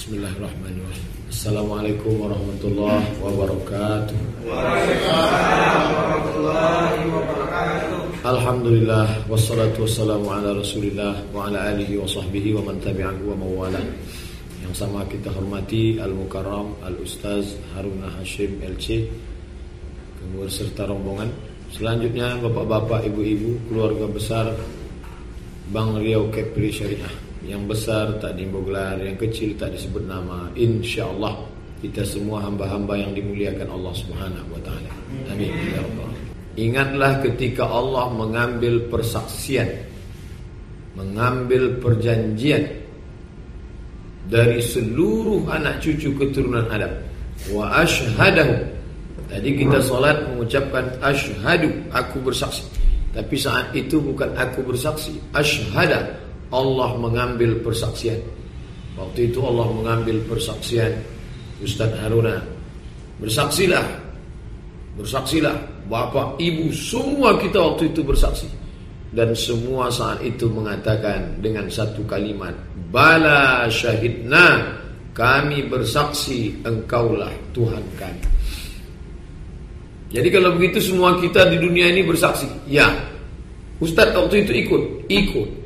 Bismillahirrahmanirrahim. Assalamualaikum warahmatullahi wabarakatuh. Waalaikumsalam warahmatullahi wabarakatuh. Alhamdulillah wassalatu wassalamu ala Rasulillah wa ala alihi wa sahbihi wa man tabi'ahu wa mawalah. Yang sama kita hormati Al-Mukarram Al-Ustaz Haruna Hashim LC, kemudian serta rombongan. Selanjutnya bapak-bapak, ibu-ibu, keluarga besar Bank Riau Kepri Syariah. Yang besar tak digelar, yang kecil tak disebut nama. InsyaAllah kita semua hamba-hamba yang dimuliakan Allah Subhanahu wa ta'ala. Amin ya rabbal. Ingatlah ketika Allah mengambil persaksian, mengambil perjanjian dari seluruh anak cucu keturunan Adam. Wa ashhadahu. Tadi kita salat mengucapkan asyhadu, aku bersaksi. Tapi saat itu bukan aku bersaksi, asyhada, Allah mengambil persaksian. Waktu itu Allah mengambil persaksian. Ustaz Haruna, bersaksilah, bersaksilah. Bapak, ibu, semua kita waktu itu bersaksi. Dan semua saat itu mengatakan dengan satu kalimat, bala syahidna, kami bersaksi engkaulah Tuhan kami. Jadi kalau begitu semua kita di dunia ini bersaksi. Ya, Ustaz waktu itu ikut.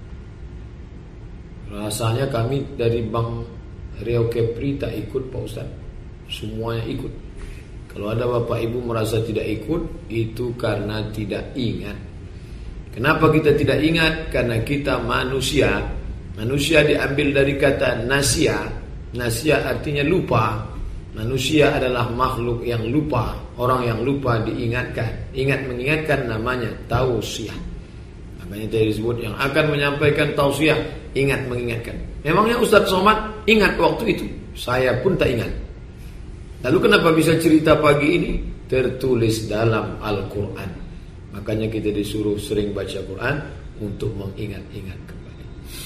Rasanya kami dari Bank Riau Kepri tak ikut Pak Ustaz. Semuanya ikut. Kalau ada bapak ibu merasa tidak ikut, itu karena tidak ingat. Kenapa kita tidak ingat? Karena kita manusia. Manusia diambil dari kata nasia. Nasia artinya lupa. Manusia adalah makhluk yang lupa. Orang yang lupa diingatkan. Ingat mengingatkan namanya tausiah. Makanya tadi disebut yang akan menyampaikan tausiah, ingat mengingatkan. Memangnya Ustaz Somad ingat waktu itu? Saya pun tak ingat. Lalu kenapa bisa cerita pagi ini? Tertulis dalam Al-Quran. Makanya kita disuruh sering baca Quran untuk mengingat-ingat kembali.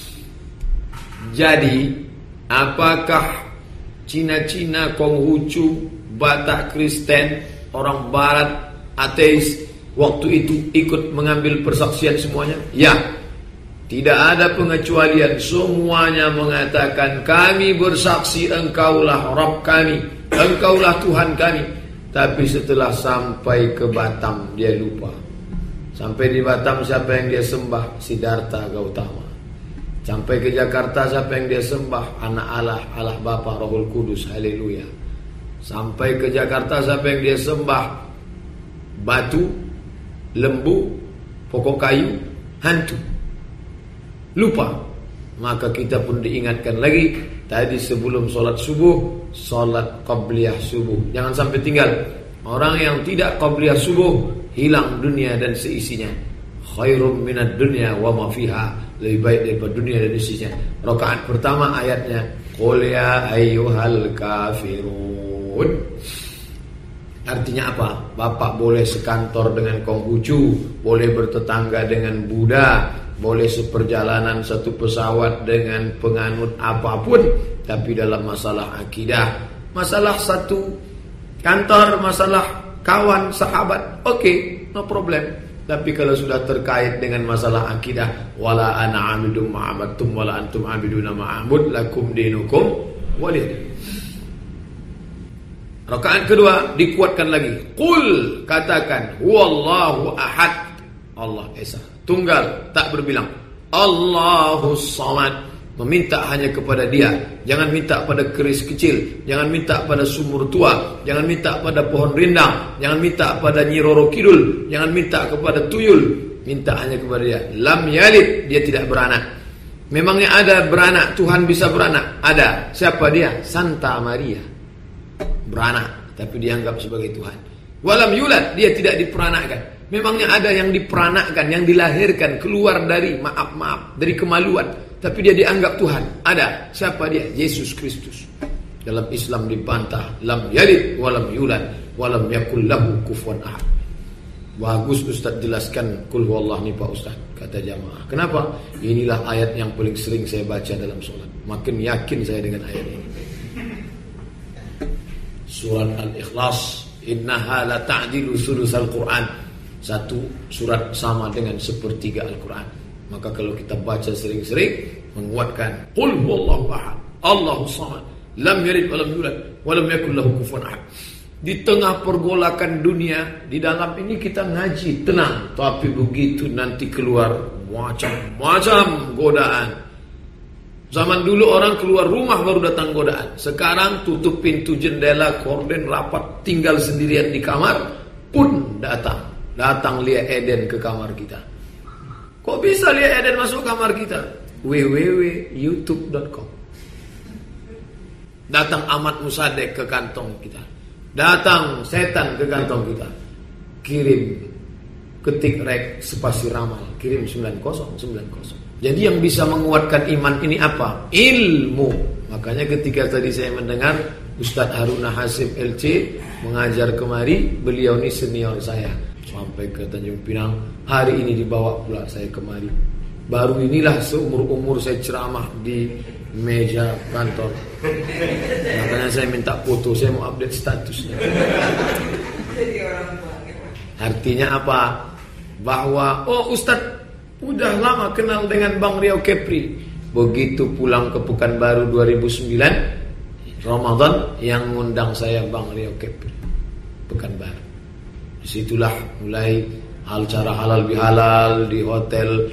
Jadi, apakah Cina-Cina, Konghucu, Batak Kristen, orang Barat, ateis, waktu itu ikut mengambil persaksian semuanya? Ya, tidak ada pengecualian. Semuanya mengatakan kami bersaksi engkaulah Rabb kami, engkaulah Tuhan kami. Tapi setelah sampai ke Batam dia lupa. Sampai di Batam siapa yang dia sembah? Siddhartha Gautama. Sampai ke Jakarta siapa yang dia sembah? Anak Allah, Allah Bapa, Rohul Kudus, haleluya. Sampai ke Jakarta siapa yang dia sembah? Batu, lembu, pokok kayu, hantu. Lupa. Maka kita pun diingatkan lagi. Tadi sebelum solat subuh, solat qabliyah subuh, jangan sampai tinggal. Orang yang tidak qabliyah subuh, hilang dunia dan seisinya. Khairum minad dunya wa ma fiha, lebih baik daripada dunia dan isinya. Rakaat pertama ayatnya, qul ya ayyuhal kafirun. Artinya apa? Bapak boleh sekantor dengan Konghucu, boleh bertetangga dengan Buddha, boleh seperjalanan satu pesawat dengan penganut apapun, tapi dalam masalah akidah, masalah satu kantor, masalah kawan, sahabat, oke, no problem. Tapi kalau sudah terkait dengan masalah akidah, wala ana amidum ma'abattum wala antum amiduna ma'abud lakum dinukum waliyadin. Rakaat kedua dikuatkan lagi. Qul, katakan, huwallahu ahad, Allah esa, tunggal, tak berbilang. Allahus samad, meminta hanya kepada dia. Jangan minta pada keris kecil, jangan minta pada sumur tua, jangan minta pada pohon rindang, jangan minta pada Nyi Roro Kidul, jangan minta kepada tuyul, minta hanya kepada dia. Lam yalid, dia tidak beranak. Memangnya ada beranak, Tuhan bisa beranak? Ada. Siapa dia? Santa Maria. Beranak, tapi dianggap sebagai Tuhan. Walam yulad, dia tidak diperanakkan. Memangnya ada yang diperanakkan, yang dilahirkan keluar dari maaf dari kemaluan, tapi dia dianggap Tuhan? Ada. Siapa dia? Yesus Kristus. Dalam Islam dibantah, lam yalid walam yulad walam yakul lahu kufuwan ahad. Bagus Ustaz jelaskan kul huwallah nih Pak Ustaz, kata jamaah. Kenapa? Inilah ayat yang paling sering saya baca dalam sholat. Makin yakin saya dengan ayat ini. Surat Al-Ikhlas, innaha la ta'dilu sulusal Quran. Satu surat sama dengan sepertiga Al-Quran. Maka kalau kita baca sering-sering, menguatkan qul huwallahu ahad, Allahu samad, lam yalid wa lam yulad wa lam yakul lahu kufuwan ahad. Di tengah pergolakan dunia, di dalam ini kita ngaji tenang, tapi begitu nanti keluar macam-macam godaan. Zaman dulu orang keluar rumah baru datang godaan. Sekarang tutup pintu jendela, korden rapat, tinggal sendirian di kamar pun datang Lia Eden ke kamar kita. Kok bisa Lia Eden masuk kamar kita? www.youtube.com. Datang Ahmad Musadek ke kantong kita. Datang setan ke kantong kita. Kirim, ketik rek spasi ramal, kirim 9090. Jadi yang bisa menguatkan iman ini apa? Ilmu. Makanya ketika tadi saya mendengar Ustadz Haruna Hasim LC mengajar kemari, beliau ini senior saya sampai ke Tanjung Pinang. Hari ini dibawa pula saya kemari. Baru inilah seumur-umur saya ceramah di meja kantor. Makanya saya minta foto, saya mau update statusnya. Artinya apa? Bahwa Ustadz udah lama kenal dengan Bang Riau Kepri. Begitu pulang ke Pekanbaru 2009 Ramadan, yang ngundang saya Bang Riau Kepri Pekanbaru. Disitulah mulai acara halal bihalal di hotel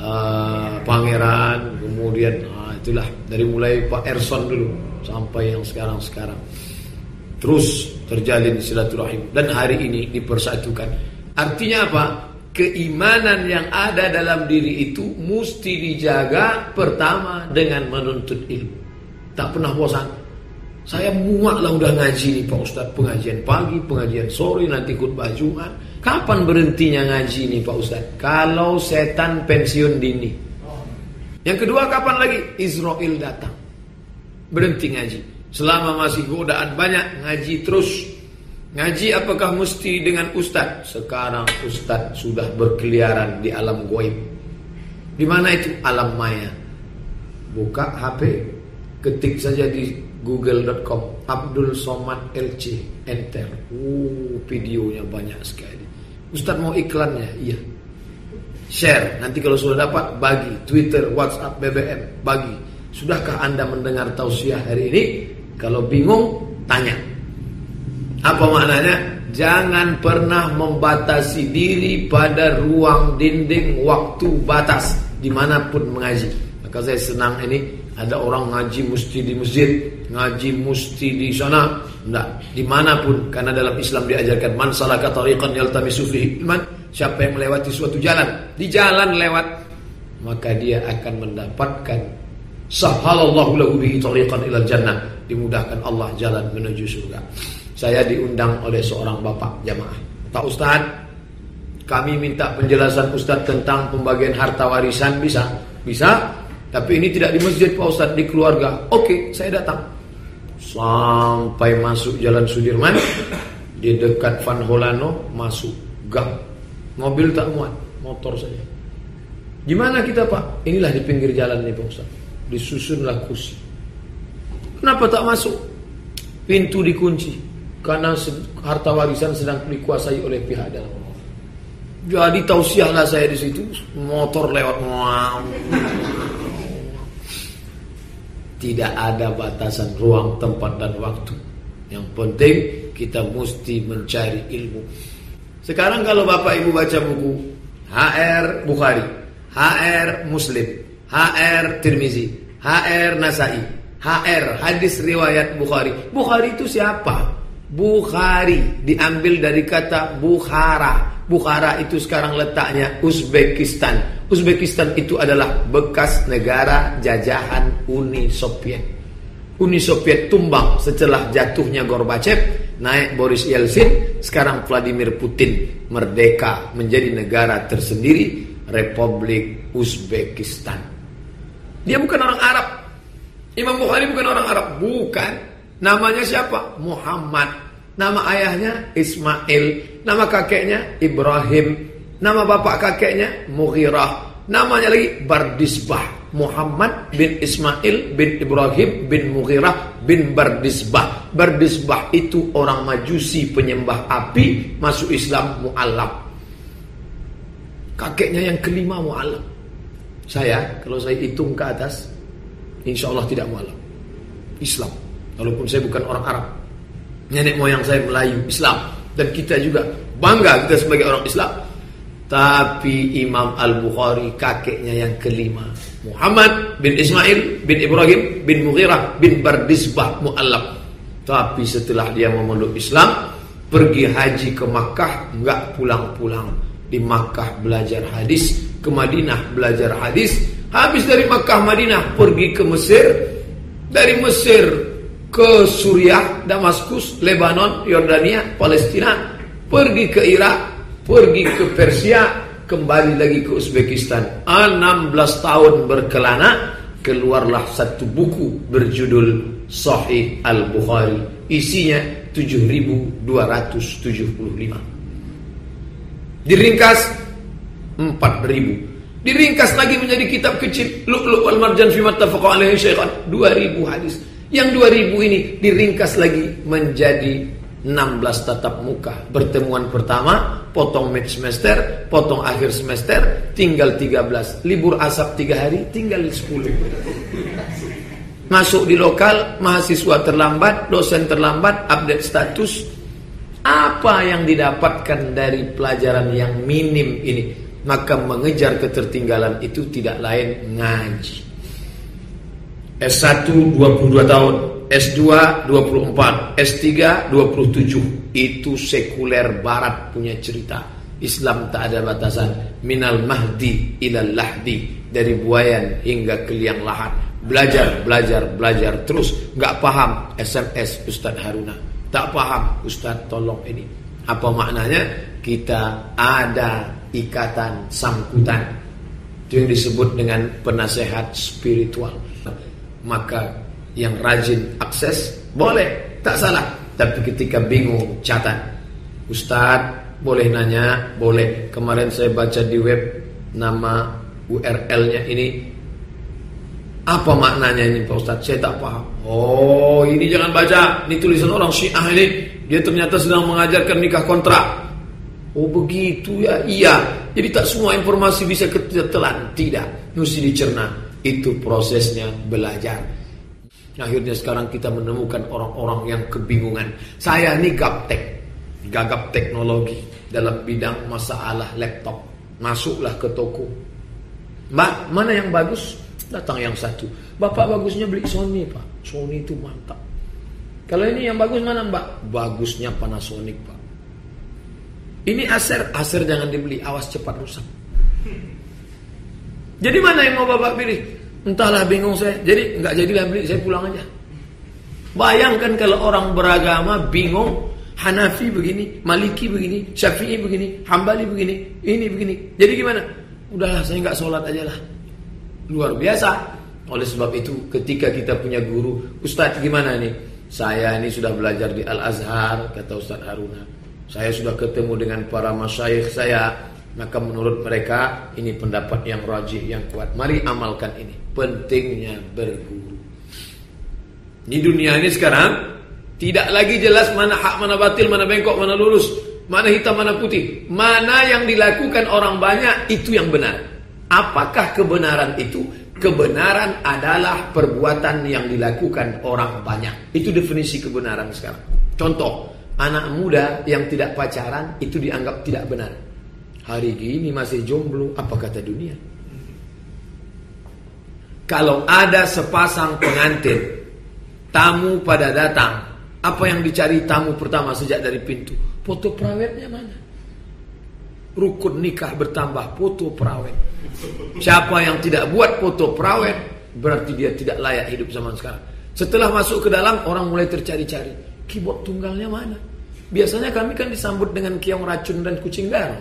Pangeran. Kemudian itulah dari mulai Pak Erson dulu sampai yang sekarang. Terus terjalin silaturahim dan hari ini dipersatukan. Artinya apa? Keimanan yang ada dalam diri itu mesti dijaga pertama dengan menuntut ilmu. Tak pernah bosan. Saya muak lah udah ngaji nih Pak Ustadz. Pengajian pagi, pengajian sore, nanti khutbah Jumat. Kapan berhentinya ngaji nih Pak Ustadz? Kalau setan pensiun dini. Yang kedua, kapan lagi? Israel datang. Berhenti ngaji. Selama masih godaan banyak, ngaji terus. Ngaji apakah mesti dengan Ustadz? Sekarang Ustadz sudah berkeliaran di alam gaib. Di mana itu? Alam maya. Buka HP, ketik saja di google.com Abdul Somad LC, enter. Videonya banyak sekali. Ustadz mau iklannya? Iya. Share, nanti kalau sudah dapat bagi, Twitter, WhatsApp, BBM, bagi. Sudahkah Anda mendengar tausiah hari ini? Kalau bingung, tanya. Apa maknanya? Jangan pernah membatasi diri pada ruang dinding waktu batas dimanapun mengaji. Maka saya senang ini ada orang ngaji mesti di masjid, ngaji mesti di sana. Enggak, dimanapun, karena dalam Islam diajarkan man salaka tariqan yaltamisu fihi ilman. Siapa yang melewati suatu jalan, di jalan lewat, maka dia akan mendapatkan sahalallahu lahu bihi tariqan ilal jannah, dimudahkan Allah jalan menuju surga. Saya diundang oleh seorang bapak jamaah. Pak Ustadz, kami minta penjelasan Ustadz tentang pembagian harta warisan. Bisa? Bisa. Tapi ini tidak di masjid Pak Ustadz, di keluarga. Oke, saya datang. Sampai masuk Jalan Sudirman, di dekat Van Holano, masuk gang. Mobil tak muat, motor saja. Gimana kita Pak? Inilah di pinggir jalan nih Pak Ustadz. Disusunlah kursi. Kenapa tak masuk? Pintu dikunci. Karena harta warisan sedang dikuasai oleh pihak dalam. Jadi tausiahlah saya di situ. Motor lewat. Tidak ada batasan ruang, tempat dan waktu. Yang penting kita mesti mencari ilmu. Sekarang kalau Bapak Ibu baca buku HR Bukhari, HR Muslim, HR Tirmizi, HR Nasai, HR hadis riwayat Bukhari. Bukhari itu siapa? Bukhari diambil dari kata Bukhara. Bukhara itu sekarang letaknya Uzbekistan. Uzbekistan itu adalah bekas negara jajahan Uni Soviet. Uni Soviet tumbang setelah jatuhnya Gorbachev, naik Boris Yeltsin, sekarang Vladimir Putin merdeka menjadi negara tersendiri, Republik Uzbekistan. Dia bukan orang Arab. Imam Bukhari bukan orang Arab, bukan. Namanya siapa? Muhammad. Nama ayahnya Ismail, nama kakeknya Ibrahim, nama bapak kakeknya Mughirah, namanya lagi Bardisbah. Muhammad bin Ismail bin Ibrahim bin Mughirah bin Bardisbah. Bardisbah itu orang Majusi penyembah api, masuk Islam mu'allaf. Kakeknya yang kelima mu'allaf. Saya, kalau saya hitung ke atas, insya Allah tidak mu'allaf. Islam. Walaupun saya bukan orang Arab, nenek moyang saya Melayu, Islam, dan kita juga bangga kita sebagai orang Islam. Tapi Imam Al-Bukhari kakeknya yang kelima, Muhammad bin Ismail bin Ibrahim bin Mughirah bin Bardizbah Mu'allab. Tapi setelah dia memeluk Islam, pergi haji ke Makkah, enggak pulang-pulang. Di Makkah belajar hadis, ke Madinah belajar hadis. Habis dari Makkah Madinah pergi ke Mesir, dari Mesir ke Suriah, Damaskus, Lebanon, Yordania, Palestina, pergi ke Irak, pergi ke Persia, kembali lagi ke Uzbekistan. 16 tahun berkelana, keluarlah satu buku berjudul Sahih Al-Bukhari. Isinya 7.275. Diringkas 4.000. Diringkas lagi menjadi kitab kecil, Lu'lu' wal Marjan fi mattafaqa alaihi syaikhun, 2.000 hadis. Yang 2.000 ini diringkas lagi menjadi 16 tatap muka. Pertemuan pertama, potong mid semester, potong akhir semester, tinggal 13. Libur asap 3 hari, tinggal 10. Masuk di lokal, mahasiswa terlambat, dosen terlambat, update status. Apa yang didapatkan dari pelajaran yang minim ini? Maka mengejar ketertinggalan itu tidak lain ngaji. S1 22 tahun, S2 24, S3 27. Itu sekuler barat punya cerita. Islam tak ada batasan. Minal mahdi ilal lahdi, dari buayan hingga ke liang lahat. Belajar terus. Gak paham, SMS Ustaz Haruna. Tak paham, Ustaz tolong ini. Apa maknanya? Kita ada ikatan sangkutan. Itu yang disebut dengan penasehat spiritual. Maka yang rajin akses boleh, tak salah. Tapi ketika bingung catat. Ustaz boleh nanya? Boleh. Kemarin saya baca di web, nama URL-nya ini, apa maknanya ini Pak Ustaz? Saya tak paham. Oh, ini jangan baca. Ini tulisan orang Syiah ini. Dia ternyata sedang mengajarkan nikah kontrak. Oh begitu ya. Iya. Jadi tak semua informasi bisa ketelan. Tidak. Mesti dicerna. Itu prosesnya belajar. Akhirnya sekarang kita menemukan orang-orang yang kebingungan. Saya ini gagap teknologi dalam bidang masalah laptop. Masuklah ke toko. Mbak, mana yang bagus? Datang yang satu. Bapak bagusnya beli Sony, Pak. Sony itu mantap. Kalau ini yang bagus mana, Mbak? Bagusnya Panasonic, Pak. Ini Acer jangan dibeli, awas cepat rusak. Jadi mana yang mau Bapak pilih? Entahlah, bingung saya. Jadi enggak jadilah beli, saya pulang aja. Bayangkan kalau orang beragama bingung, Hanafi begini, Maliki begini, Syafi'i begini, Hambali begini, ini begini. Jadi gimana? Udahlah, saya enggak sholat aja lah. Luar biasa. Oleh sebab itu ketika kita punya guru, Ustaz gimana nih? Saya ini sudah belajar di Al-Azhar, kata Ustaz Haruna. Saya sudah ketemu dengan para masyayikh saya. Maka menurut mereka ini pendapat yang rajih, yang kuat. Mari amalkan ini. Pentingnya berguru. Di dunia ini sekarang tidak lagi jelas mana hak, mana batil, mana bengkok, mana lurus, mana hitam, mana putih. Mana yang dilakukan orang banyak itu yang benar. Apakah kebenaran itu? Kebenaran adalah perbuatan yang dilakukan orang banyak. Itu definisi kebenaran sekarang. Contoh, anak muda yang tidak pacaran itu dianggap tidak benar. Hari ini masih jomblo, apa kata dunia? Kalau ada sepasang pengantin, tamu pada datang, apa yang dicari tamu pertama sejak dari pintu? Foto prawetnya mana? Rukun nikah bertambah, foto prawet. Siapa yang tidak buat foto prawet, berarti dia tidak layak hidup zaman sekarang. Setelah masuk ke dalam, orang mulai tercari-cari. Keyboard tunggalnya mana? Biasanya kami kan disambut dengan keong racun dan kucing darah.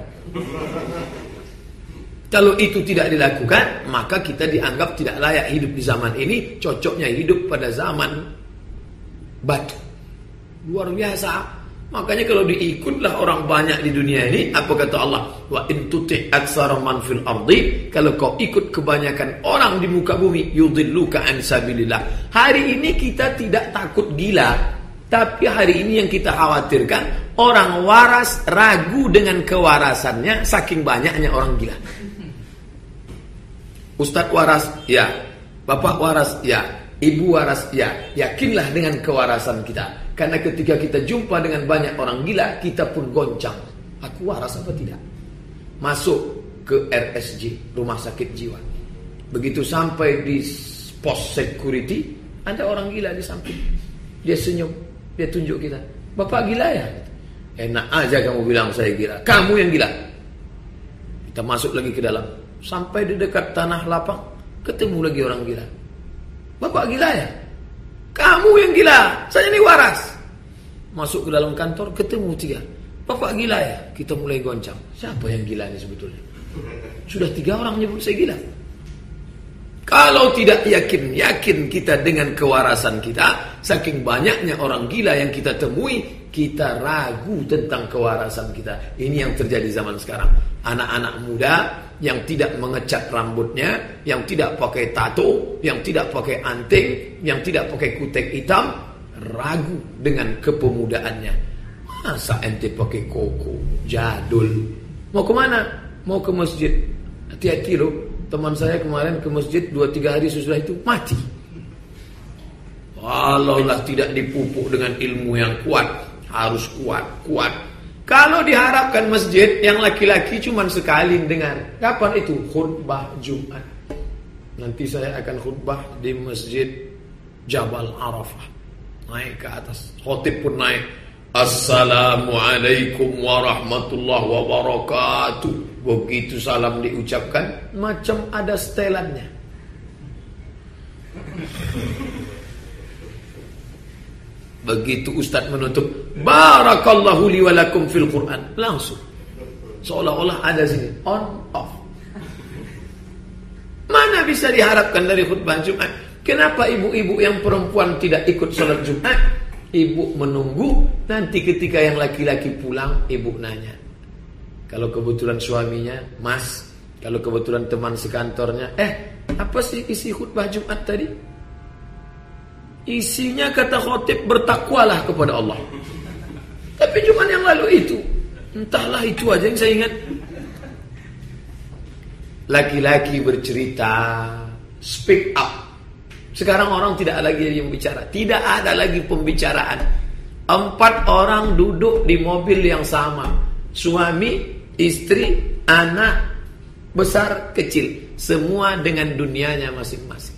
Kalau itu tidak dilakukan, maka kita dianggap tidak layak hidup di zaman ini. Cocoknya hidup pada zaman batu. Luar biasa. Makanya kalau diikutlah orang banyak di dunia ini, apa kata Allah? Wa in tuti' aktsara man fil ardi, kalau kau ikut kebanyakan orang di muka bumi, yudilluka an sabilillah. Hari ini kita tidak takut gila, tapi hari ini yang kita khawatirkan, orang waras ragu dengan kewarasannya saking banyaknya orang gila. Ustadz waras, ya. Bapak waras, ya. Ibu waras, ya, yakinlah dengan kewarasan kita. Karena ketika kita jumpa dengan banyak orang gila, kita pun goncang. Aku waras apa tidak? Masuk ke RSJ, rumah sakit jiwa. Begitu sampai di pos security, ada orang gila di samping. Dia senyum, dia tunjuk kita. Bapak gila ya? Enak aja kamu bilang saya gila. Kamu yang gila. Kita masuk lagi ke dalam. Sampai di dekat tanah lapang, ketemu lagi orang gila. Bapak gila ya? Kamu yang gila, saya ini waras. Masuk ke dalam kantor, ketemu 3. Bapak gila ya? Kita mulai goncang. Siapa yang gila ini sebetulnya? Sudah 3 orang menyebut saya gila. Kalau tidak yakin kita dengan kewarasan kita, saking banyaknya orang gila yang kita temui, kita ragu tentang kewarasan kita. Ini yang terjadi zaman sekarang. Anak-anak muda yang tidak mengecat rambutnya, yang tidak pakai tato, yang tidak pakai anting, yang tidak pakai kutek hitam, ragu dengan kepemudaannya. Masa ente pakai koko, jadul. Mau kemana? Mau ke masjid. Hati-hati loh. Teman saya kemarin ke masjid 2-3 hari sesudah itu mati. Kalaulah tidak dipupuk dengan ilmu yang kuat, harus kuat. Kalau diharapkan masjid yang laki-laki cuma sekali dengar. Kapan itu? Khutbah Jumat. Nanti saya akan khutbah di masjid Jabal Arafah. Naik ke atas. Khotib pun naik. Assalamualaikum warahmatullahi wabarakatuh. Begitu salam diucapkan, macam ada setelannya. Begitu Ustaz menutup, barakallahu li wa lakum fil Quran, langsung seolah-olah ada sini on off. Mana bisa diharapkan dari khutbah Jumat? Kenapa ibu-ibu yang perempuan tidak ikut sholat Jumat? Ibu menunggu, nanti ketika yang laki-laki pulang, ibu nanya. Kalau kebetulan suaminya, Mas. Kalau kebetulan teman sekantornya, apa sih isi khutbah Jumat tadi? Isinya kata khotib, bertakwalah kepada Allah. Tapi cuma yang lalu itu. Entahlah, itu aja yang saya ingat. Laki-laki bercerita, speak up. Sekarang orang tidak lagi yang bicara. Tidak ada lagi pembicaraan. 4 orang duduk di mobil yang sama. Suami, istri, anak, besar, kecil. Semua dengan dunianya masing-masing.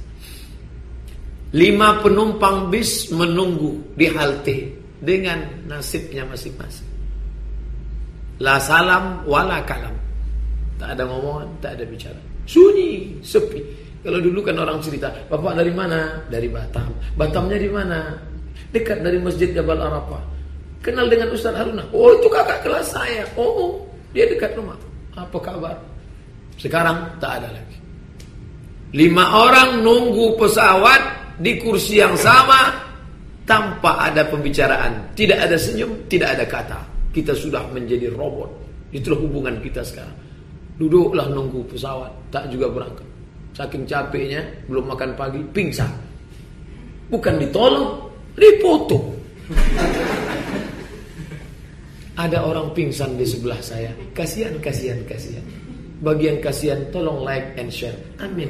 5 penumpang bis menunggu di halte dengan nasibnya masing-masing. La salam wala kalam. Tak ada ngomongan, tak ada bicara. Sunyi, sepi. Kalau dulu kan orang cerita, Bapak dari mana? Dari Batam. Batamnya di mana? Dekat dari Masjid Jabal Arafah. Kenal dengan Ustaz Haruna? Oh, itu kakak kelas saya. Oh, dia dekat rumah. Apa kabar? Sekarang tak ada lagi. 5 orang nunggu pesawat di kursi yang sama tanpa ada pembicaraan. Tidak ada senyum, tidak ada kata. Kita sudah menjadi robot. Itulah hubungan kita sekarang. Duduklah nunggu pesawat, tak juga berangkat. Saking capeknya, belum makan pagi, pingsan. Bukan ditolong, dipotong. Ada orang pingsan di sebelah saya. Kasihan. Bagi yang kasihan, tolong like and share. Amin.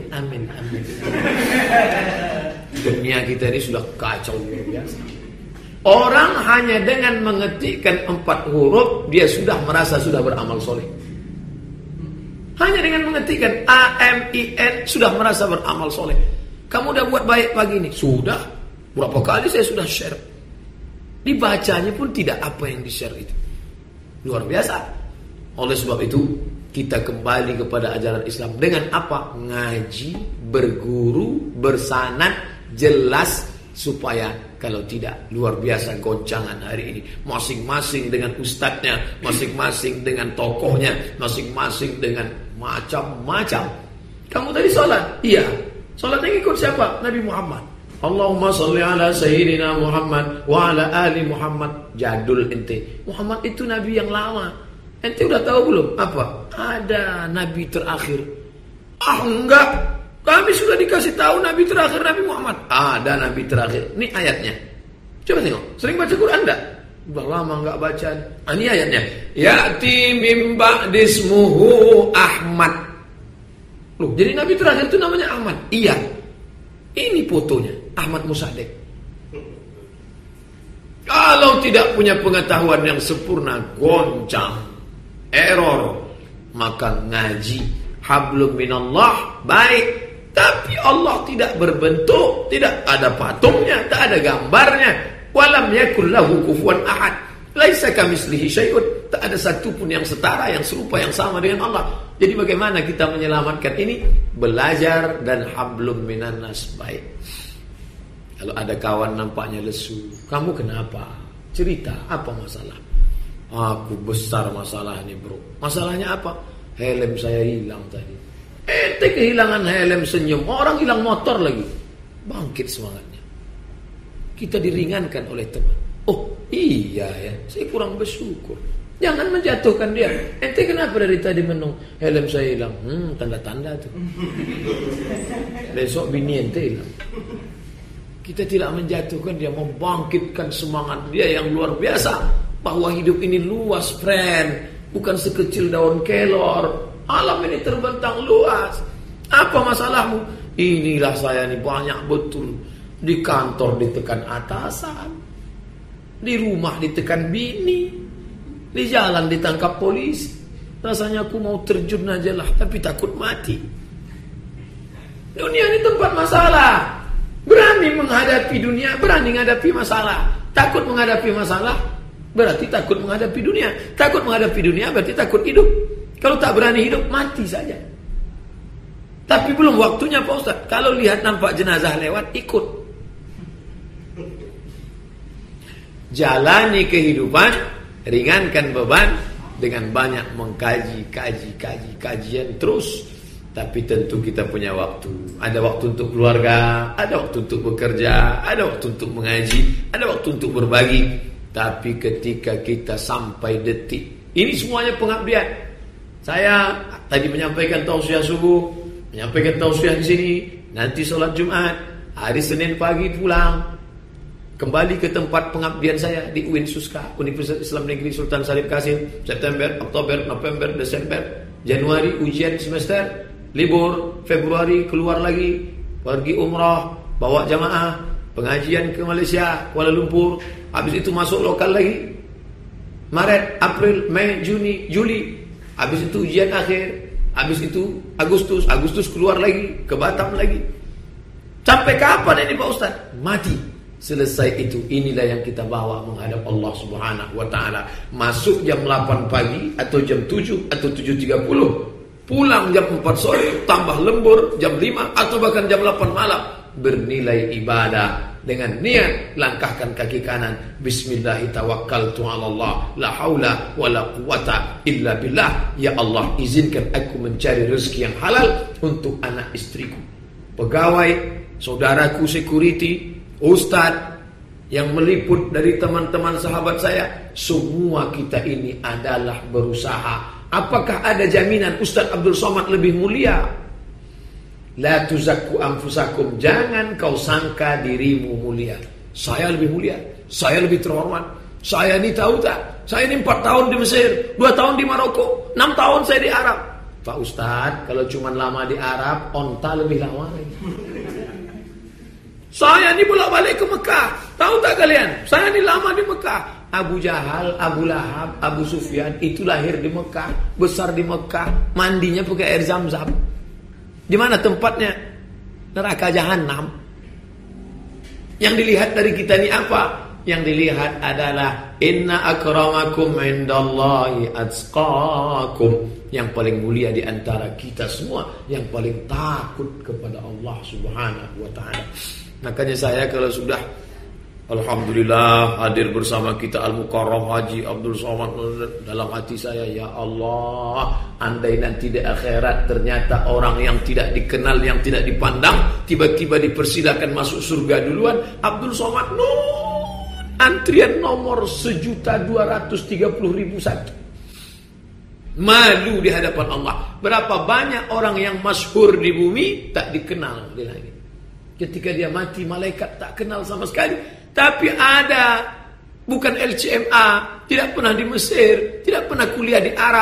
Dunia kita ini sudah kacau luar biasa. Orang hanya dengan mengetikkan 4 huruf, dia sudah merasa sudah beramal soleh. Hanya dengan mengetikkan AMIN sudah merasa beramal soleh. Kamu udah buat baik pagi ini? Sudah. Berapa kali saya sudah share. Dibacanya pun tidak apa yang di-share itu. Luar biasa. Oleh sebab itu, kita kembali kepada ajaran Islam. Dengan apa? Ngaji, berguru, bersanad, jelas. Supaya kalau tidak, luar biasa goncangan hari ini. Masing-masing dengan ustadznya, masing-masing dengan tokohnya, masing-masing dengan macam-macam. Kamu tadi sholat? Iya. Sholatnya ikut siapa? Nabi Muhammad. Allahumma sholli ala sayyidina Muhammad wa ala ali Muhammad. Jadul ente. Muhammad itu nabi yang lama. Ente udah tahu belum? Apa? Ada nabi terakhir. Enggak. Kami sudah dikasih tahu nabi terakhir Nabi Muhammad. Ada nabi terakhir. Ini ayatnya. Coba tengok. Sering baca Quran enggak? Udah lama enggak baca. Ini ayatnya. Ya'ti mim ba'dismuhu Ahmad. Loh, jadi nabi terakhir itu namanya Ahmad. Iya. Ini fotonya Ahmad Mossadegh. Kalau tidak punya pengetahuan yang sempurna, goncang, error, maka ngaji hablum minallah baik. Tapi Allah tidak berbentuk, tidak ada patungnya, tak ada gambarnya. Walam yakul lahu kufuwan ahad. Laisa kamitslihi syai'un. Tak ada satu pun yang setara, yang serupa, yang sama dengan Allah. Jadi bagaimana kita menyelamatkan ini? Belajar dan hablum minan nas baik. Kalau ada kawan nampaknya lesu, kamu kenapa? Cerita, apa masalah? Aku besar masalah ini, bro. Masalahnya apa? Helm saya hilang tadi. Ente kehilangan helm senyum, orang hilang motor lagi. Bangkit semangatnya. Kita diringankan oleh teman. Oh iya ya, saya kurang bersyukur. Jangan menjatuhkan dia. Ente kenapa dari tadi menung? Helm saya hilang. Tanda-tanda tuh. Besok bini ente hilang. Kita tidak menjatuhkan dia, membangkitkan semangat dia yang luar biasa. Bahwa hidup ini luas, friend. Bukan sekecil daun kelor. Alam ini terbentang luas. Apa masalahmu? Inilah saya nih banyak betul. Di kantor ditekan atasan, di rumah ditekan bini, di jalan ditangkap polisi. Rasanya aku mau terjun aja lah, tapi takut mati. Dunia ini tempat masalah. Berani menghadapi dunia, berani menghadapi masalah. Takut menghadapi masalah, berarti takut menghadapi dunia. Takut menghadapi dunia berarti takut hidup. Kalau tak berani hidup, mati saja. Tapi belum waktunya Pak Ustaz. Kalau lihat nampak jenazah lewat, ikut. Jalani kehidupan, ringankan beban dengan banyak mengkaji, kajian terus. Tapi tentu kita punya waktu. Ada waktu untuk keluarga, ada waktu untuk bekerja, ada waktu untuk mengaji, ada waktu untuk berbagi. Tapi ketika kita sampai detik, ini semuanya pengabdian. Saya tadi menyampaikan tausiah subuh, menyampaikan tausiah di sini, nanti sholat Jumat, hari Senin pagi pulang, kembali ke tempat pengabdian saya di UIN Suska, Universitas Islam Negeri Sultan Syarif Kasim. September, Oktober, November, Desember, Januari ujian semester, libur, Februari keluar lagi, pergi umrah, bawa jamaah, pengajian ke Malaysia, Kuala Lumpur, habis itu masuk lokal lagi, Maret, April, Mei, Juni, Juli. Habis itu ujian akhir, habis itu Agustus keluar lagi, ke Batam lagi. Sampai kapan ini Pak Ustaz? Mati. Selesai itu, inilah yang kita bawa menghadap Allah Subhanahu wa ta'ala. Masuk jam 8 pagi atau jam 7 atau 7.30. Pulang jam 4 sore, tambah lembur jam 5 atau bahkan jam 8 malam. Bernilai ibadah. Dengan niat langkahkan kaki kanan, Bismillahirrahmanirrahim, la haula wala quwata illa billah. Ya Allah, izinkan aku mencari rezeki yang halal untuk anak istriku, pegawai, saudaraku security, ustadz yang meliput dari teman-teman sahabat saya. Semua kita ini adalah berusaha. Apakah ada jaminan Ustadz Abdul Somad lebih mulia? La tuzakku anfusakum, jangan kau sangka dirimu mulia. Saya lebih mulia, saya lebih terhormat. Saya ini tahu tak? Saya ini 4 tahun di Mesir, 2 tahun di Maroko, 6 tahun saya di Arab. Pak Ustadz, kalau cuma lama di Arab, onta lebih lama lagi. Saya ini bolak-balik ke Mekah. Tahu tak kalian? Saya ini lama di Mekah. Abu Jahal, Abu Lahab, Abu Sufyan itu lahir di Mekah, besar di Mekah, mandinya pakai air Zam-Zam. Di mana tempatnya? Neraka Jahanam. Yang dilihat dari kita ini apa? Yang dilihat adalah inna akramakum indallahi atqakum. Yang paling mulia di antara kita semua, yang paling takut kepada Allah Subhanahu wa ta'ala. Makanya saya kalau sudah alhamdulillah hadir bersama kita Al-Mukarram Haji Abdul Somad, dalam hati saya, ya Allah, andai nanti di akhirat ternyata orang yang tidak dikenal, yang tidak dipandang, tiba-tiba dipersilakan masuk surga duluan, Abdul Somad antrian nomor 1.230.001. Malu di hadapan Allah. Berapa banyak orang yang masyhur di bumi tak dikenal di langit. Ketika dia mati, malaikat tak kenal sama sekali. Tapi ada, bukan LCMA, tidak pernah di Mesir, tidak pernah kuliah di Arab,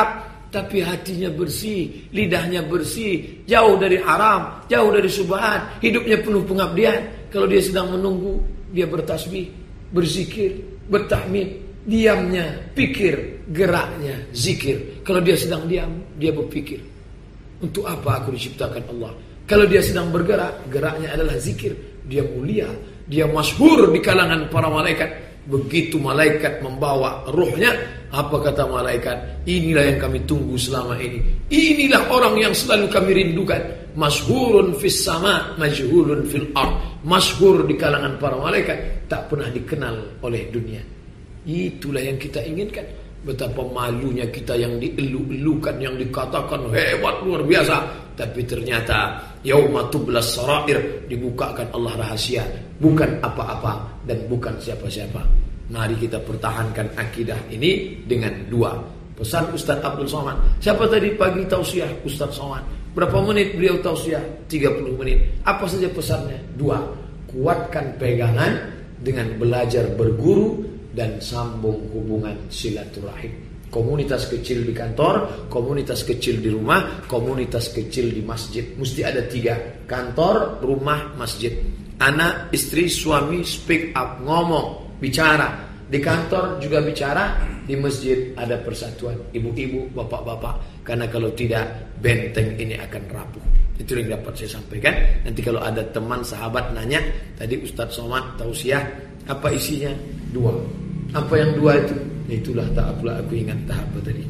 tapi hatinya bersih, lidahnya bersih, jauh dari haram, jauh dari syubhat, hidupnya penuh pengabdian. Kalau dia sedang menunggu, dia bertasbih, berzikir, bertahmid, diamnya pikir, geraknya zikir. Kalau dia sedang diam, dia berpikir, untuk apa aku diciptakan Allah? Kalau dia sedang bergerak, geraknya adalah zikir. Dia mulia, dia masyhur di kalangan para malaikat. Begitu malaikat membawa ruhnya, apa kata malaikat? Inilah yang kami tunggu selama ini. Inilah orang yang selalu kami rindukan. Masyhurun fis sama, majhulun fil ard. Masyhur di kalangan para malaikat, tak pernah dikenal oleh dunia. Itulah yang kita inginkan. Betapa malunya kita yang dielu-elukan, yang dikatakan hebat luar biasa, tapi ternyata yauma tublas sarair, dibukakan Allah rahasia, bukan apa-apa dan bukan siapa-siapa. Mari kita pertahankan akidah ini dengan dua pesan Ustaz Abdul Somad. Siapa tadi pagi tausiah Ustaz Somad? Berapa menit beliau tausiah? 30 menit. Apa saja pesannya? Dua. Kuatkan pegangan dengan belajar berguru dan sambung hubungan silaturahim. Komunitas kecil di kantor, komunitas kecil di rumah, komunitas kecil di masjid. Mesti ada 3. Kantor, rumah, masjid. Anak, istri, suami speak up, ngomong, bicara. Di kantor juga bicara, di masjid ada persatuan. Ibu-ibu, bapak-bapak. Karena kalau tidak, benteng ini akan rapuh. Itu yang dapat saya sampaikan. Nanti kalau ada teman, sahabat nanya, tadi Ustaz Somad tausiah, apa isinya? 2. Apa yang 2 itu? Itulah tak pula aku ingat tahap tadi.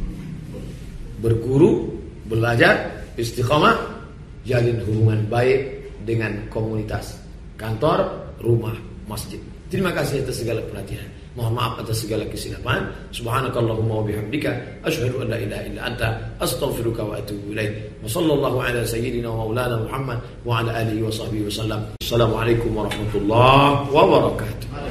Berguru, belajar, istiqamah, jalin hubungan baik dengan komunitas, kantor, rumah, masjid. Terima kasih atas segala perhatian. Mohon maaf atas segala kesilapan. Subhanakallahumma wa bihamdika asyhadu an la ilaha illa anta astaghfiruka wa atubu ilaik. Wa sallallahu ala sayyidina wa maulana Muhammad wa ala alihi wa sahbihi wasallam. Assalamualaikum warahmatullahi wabarakatuh.